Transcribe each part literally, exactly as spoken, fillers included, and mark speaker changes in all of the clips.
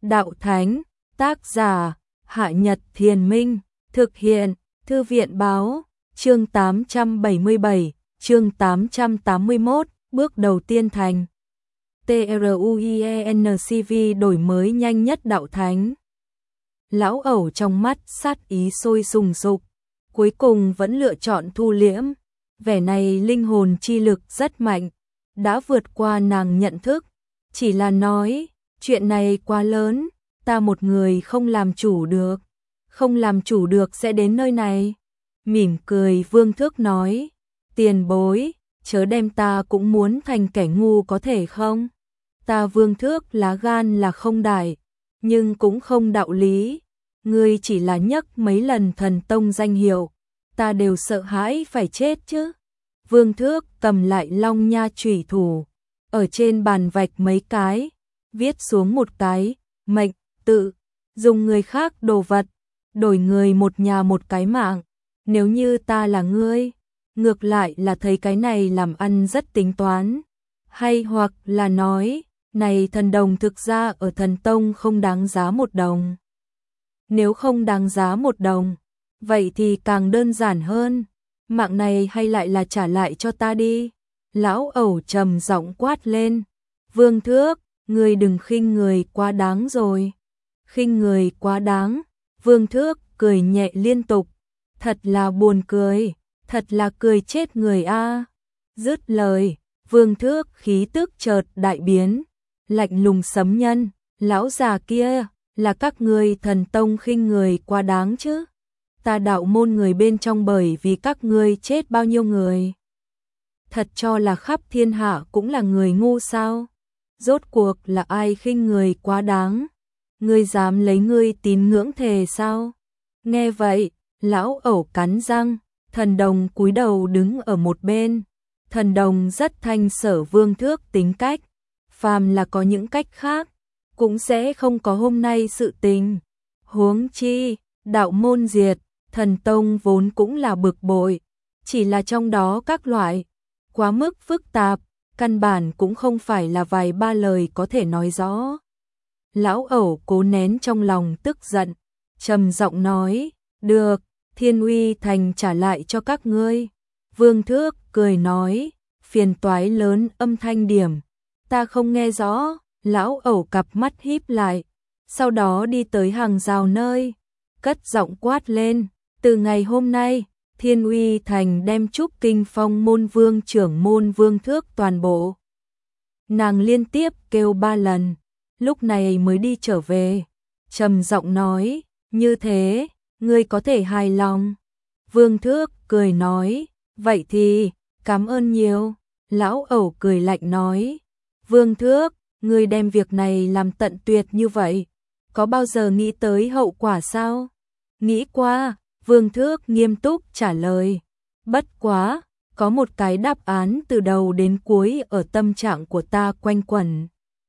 Speaker 1: Đạo Thánh, tác giả, Hạ Nhật Thiền Minh, thực hiện, Thư viện Báo, chương tám trăm bảy mươi bảy, chương tám trăm tám mươi mốt, bước đầu tiên thành. TRUIENCV đổi mới nhanh nhất Đạo Thánh. Lão ẩu trong mắt sát ý sôi sùng sục, cuối cùng vẫn lựa chọn thu liễm, vẻ này linh hồn chi lực rất mạnh, đã vượt qua nàng nhận thức, chỉ là nói, chuyện này quá lớn, ta một người không làm chủ được, không làm chủ được sẽ đến nơi này. Mỉm cười Vương Thước nói, tiền bối, chớ đem ta cũng muốn thành kẻ ngu có thể không? Ta Vương Thước lá gan là không đại, nhưng cũng không đạo lý, ngươi chỉ là nhắc mấy lần thần tông danh hiệu, ta đều sợ hãi phải chết chứ. Vương Thước cầm lại long nha chủy thủ, ở trên bàn vạch mấy cái, viết xuống một cái, mệnh, tự, dùng người khác đồ vật, đổi người một nhà một cái mạng, nếu như ta là ngươi, ngược lại là thấy cái này làm ăn rất tính toán, hay hoặc là nói, này thần đồng thực ra ở thần tông không đáng giá một đồng. Nếu không đáng giá một đồng, vậy thì càng đơn giản hơn, mạng này hay lại là trả lại cho ta đi. Lão ẩu trầm giọng quát lên, Vương Thước, ngươi đừng khinh người quá đáng rồi. Khinh người quá đáng, Vương Thước cười nhẹ liên tục, thật là buồn cười, thật là cười chết người a. Dứt lời, Vương Thước khí tức chợt đại biến, lạnh lùng sấm nhân, lão già kia, là các ngươi thần tông khinh người quá đáng chứ. Ta đạo môn người bên trong bởi vì các ngươi chết bao nhiêu người. Thật cho là khắp thiên hạ cũng là người ngu sao? Rốt cuộc là ai khinh người quá đáng? Ngươi dám lấy ngươi tín ngưỡng thề sao? Nghe vậy, lão ẩu cắn răng, thần đồng cúi đầu đứng ở một bên. Thần đồng rất thanh sở Vương Thước tính cách, phàm là có những cách khác, cũng sẽ không có hôm nay sự tình. Huống chi, đạo môn diệt, thần tông vốn cũng là bực bội, chỉ là trong đó các loại, quá mức phức tạp, căn bản cũng không phải là vài ba lời có thể nói rõ. Lão ẩu cố nén trong lòng tức giận, trầm giọng nói, được, Thiên Uy Thành trả lại cho các ngươi. Vương Thước cười nói, phiền toái lớn âm thanh điểm, ta không nghe rõ. Lão ẩu cặp mắt híp lại, sau đó đi tới hàng rào nơi, cất giọng quát lên, từ ngày hôm nay, Thiên Uy Thành đem Trúc Kinh Phong môn vương trưởng môn Vương Thước toàn bộ. Nàng liên tiếp kêu ba lần, lúc này mới đi trở về, trầm giọng nói, như thế, ngươi có thể hài lòng. Vương Thước cười nói, vậy thì, cảm ơn nhiều. Lão ẩu cười lạnh nói, Vương Thước, ngươi đem việc này làm tận tuyệt như vậy, có bao giờ nghĩ tới hậu quả sao? Nghĩ qua, Vương Thước nghiêm túc trả lời, bất quá, có một cái đáp án từ đầu đến cuối ở tâm trạng của ta quanh quẩn.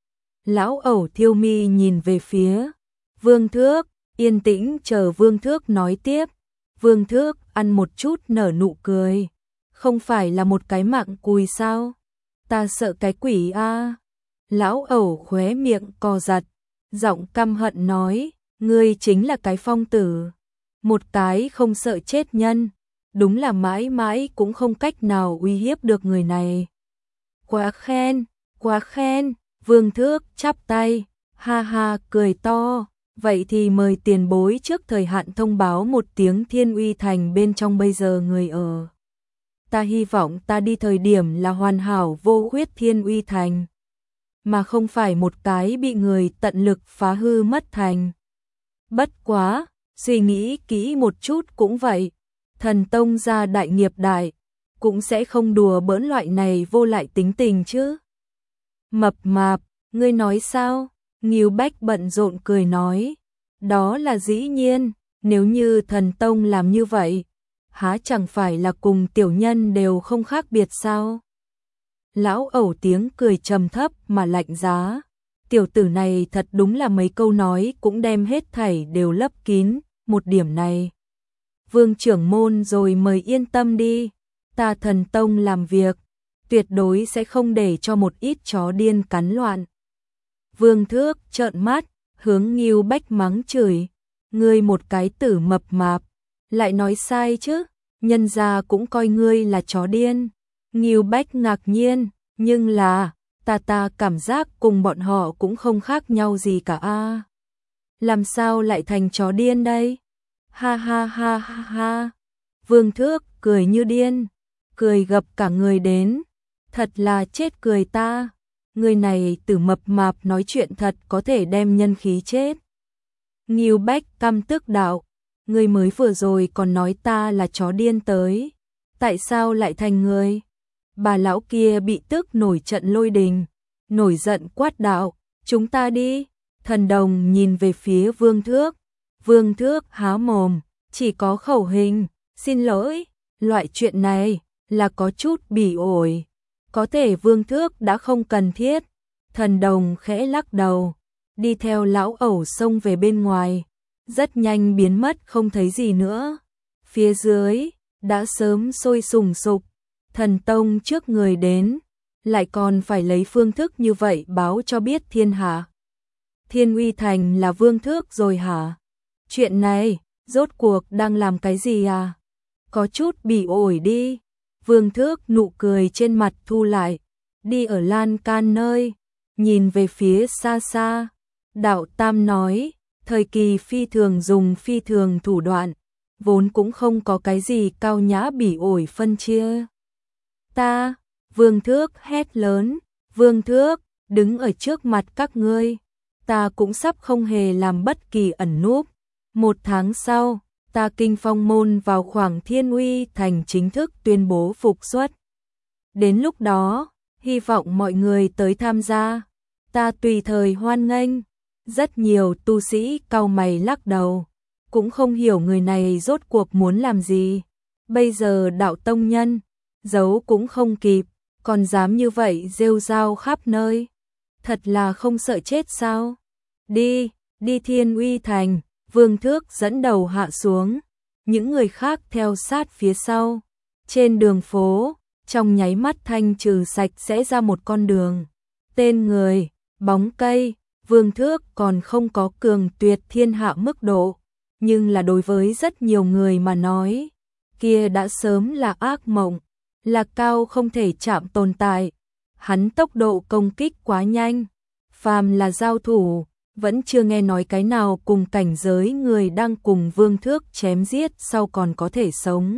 Speaker 1: Lão ẩu thiêu mi nhìn về phía Vương Thước, yên tĩnh chờ Vương Thước nói tiếp. Vương Thước ăn một chút nở nụ cười, không phải là một cái mạng cùi sao? Ta sợ cái quỷ a. Lão ẩu khóe miệng co giật, giọng căm hận nói, ngươi chính là cái phong tử, một cái không sợ chết nhân, đúng là mãi mãi cũng không cách nào uy hiếp được người này. Quá khen, quá khen, Vương Thước chắp tay, ha ha cười to, vậy thì mời tiền bối trước thời hạn thông báo một tiếng Thiên Uy Thành bên trong bây giờ người ở. Ta hy vọng ta đi thời điểm là hoàn hảo vô khuyết Thiên Uy Thành, mà không phải một cái bị người tận lực phá hư mất thành. Bất quá, suy nghĩ kỹ một chút cũng vậy, thần tông gia đại nghiệp đại, cũng sẽ không đùa bỡn loại này vô lại tính tình chứ. Mập mạp, ngươi nói sao? Ngưu Bách bận rộn cười nói, đó là dĩ nhiên, nếu như thần tông làm như vậy, há chẳng phải là cùng tiểu nhân đều không khác biệt sao? Lão ẩu tiếng cười trầm thấp mà lạnh giá, tiểu tử này thật đúng là mấy câu nói cũng đem hết thảy đều lấp kín, một điểm này. Vương trưởng môn rồi mời yên tâm đi, ta thần tông làm việc, tuyệt đối sẽ không để cho một ít chó điên cắn loạn. Vương Thước trợn mắt, hướng Ngưu Bách mắng chửi, ngươi một cái tử mập mạp, lại nói sai chứ, nhân gia cũng coi ngươi là chó điên. Ngưu Bách ngạc nhiên, nhưng là, ta ta cảm giác cùng bọn họ cũng không khác nhau gì cả a. Làm sao lại thành chó điên đây? Ha ha ha ha ha. Vương Thước cười như điên, cười gập cả người đến, thật là chết cười ta. Người này tử mập mạp nói chuyện thật có thể đem nhân khí chết. Ngưu Bách căm tức đạo, ngươi mới vừa rồi còn nói ta là chó điên tới, tại sao lại thành người? Bà lão kia bị tức nổi trận lôi đình, nổi giận quát đạo, chúng ta đi. Thần đồng nhìn về phía Vương Thước, Vương Thước há mồm, chỉ có khẩu hình, xin lỗi, loại chuyện này là có chút bỉ ổi, có thể Vương Thước đã không cần thiết. Thần đồng khẽ lắc đầu, đi theo lão ẩu xông về bên ngoài, rất nhanh biến mất không thấy gì nữa. Phía dưới đã sớm sôi sùng sục, thần tông trước người đến, lại còn phải lấy phương thức như vậy báo cho biết thiên hạ. Thiên Uy Thành là Vương Thước rồi hả? Chuyện này, rốt cuộc đang làm cái gì à? Có chút bỉ ổi đi. Vương Thước nụ cười trên mặt thu lại, đi ở lan can nơi, nhìn về phía xa xa. Đạo Tam nói, thời kỳ phi thường dùng phi thường thủ đoạn, vốn cũng không có cái gì cao nhã bỉ ổi phân chia. Ta, Vương Thước hét lớn, Vương Thước, đứng ở trước mặt các ngươi, ta cũng sắp không hề làm bất kỳ ẩn núp. Một tháng sau, ta kinh phong môn vào khoảng Thiên Uy Thành chính thức tuyên bố phục xuất. Đến lúc đó, hy vọng mọi người tới tham gia, ta tùy thời hoan nghênh. Rất nhiều tu sĩ cau mày lắc đầu, cũng không hiểu người này rốt cuộc muốn làm gì. Bây giờ đạo tông nhân, giấu cũng không kịp, còn dám như vậy rêu rao khắp nơi. Thật là không sợ chết sao? Đi, đi Thiên Uy Thành. Vương Thước dẫn đầu hạ xuống, những người khác theo sát phía sau. Trên đường phố, trong nháy mắt thanh trừ sạch sẽ ra một con đường. Tên người, bóng cây, Vương Thước còn không có cường tuyệt thiên hạ mức độ, nhưng là đối với rất nhiều người mà nói, kia đã sớm là ác mộng, là cao không thể chạm tồn tại. Hắn tốc độ công kích quá nhanh, phàm là giao thủ, vẫn chưa nghe nói cái nào cùng cảnh giới người đang cùng Vương Thước chém giết sau còn có thể sống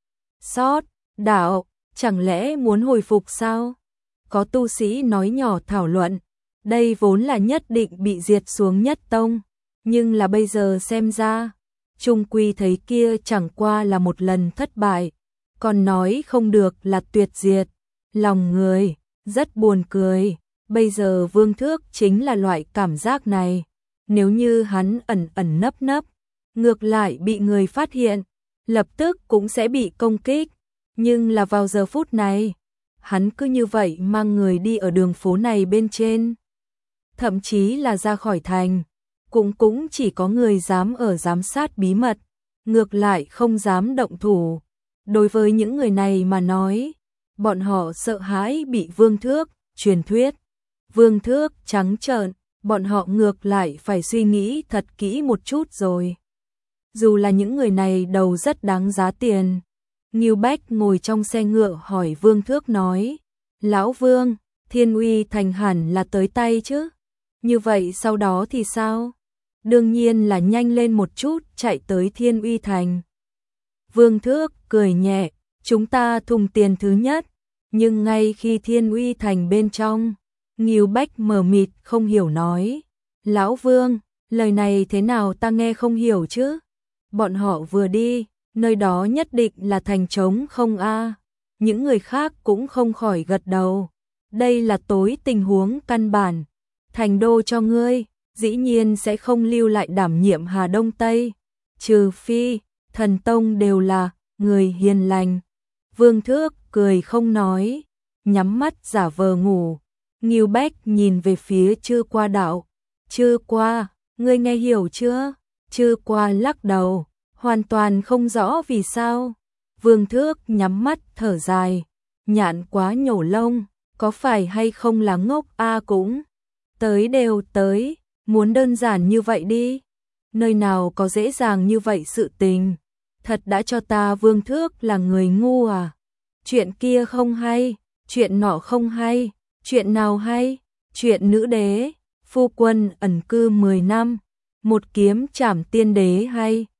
Speaker 1: sót. Đạo, chẳng lẽ muốn hồi phục sao? Có tu sĩ nói nhỏ thảo luận, đây vốn là nhất định bị diệt xuống nhất tông, nhưng là bây giờ xem ra, chung quy thấy kia chẳng qua là một lần thất bại, còn nói không được là tuyệt diệt. Lòng người rất buồn cười. Bây giờ Vương Thước chính là loại cảm giác này, nếu như hắn ẩn ẩn nấp nấp, ngược lại bị người phát hiện, lập tức cũng sẽ bị công kích. Nhưng là vào giờ phút này, hắn cứ như vậy mang người đi ở đường phố này bên trên, thậm chí là ra khỏi thành, cũng cũng chỉ có người dám ở giám sát bí mật, ngược lại không dám động thủ. Đối với những người này mà nói, bọn họ sợ hãi bị Vương Thước truyền thuyết. Vương Thước trắng trợn, bọn họ ngược lại phải suy nghĩ thật kỹ một chút rồi. Dù là những người này đầu rất đáng giá tiền. Ngưu Bách ngồi trong xe ngựa hỏi Vương Thước nói, Lão Vương, Thiên Uy Thành hẳn là tới tay chứ? Như vậy sau đó thì sao? Đương nhiên là nhanh lên một chút chạy tới Thiên Uy Thành. Vương Thước cười nhẹ, chúng ta thùng tiền thứ nhất, nhưng ngay khi Thiên Uy Thành bên trong, Ngưu Bách mờ mịt không hiểu nói, Lão Vương, lời này thế nào ta nghe không hiểu chứ? Bọn họ vừa đi, nơi đó nhất định là thành trống không a? Những người khác cũng không khỏi gật đầu. Đây là tối tình huống căn bản. Thành đô cho ngươi, dĩ nhiên sẽ không lưu lại đảm nhiệm Hà Đông Tây, trừ phi thần tông đều là người hiền lành. Vương Thước cười không nói, nhắm mắt giả vờ ngủ. Ngưu Bách nhìn về phía Chư Qua đạo. Chư Qua, ngươi nghe hiểu chưa? Chư Qua lắc đầu, hoàn toàn không rõ vì sao. Vương Thước nhắm mắt thở dài, nhạn quá nhổ lông, có phải hay không là ngốc a à cũng. Tới đều tới, muốn đơn giản như vậy đi, nơi nào có dễ dàng như vậy sự tình, thật đã cho ta Vương Thước là người ngu à, chuyện kia không hay, chuyện nọ không hay, chuyện nào hay, chuyện nữ đế, phu quân ẩn cư mười năm, một kiếm trảm tiên đế hay.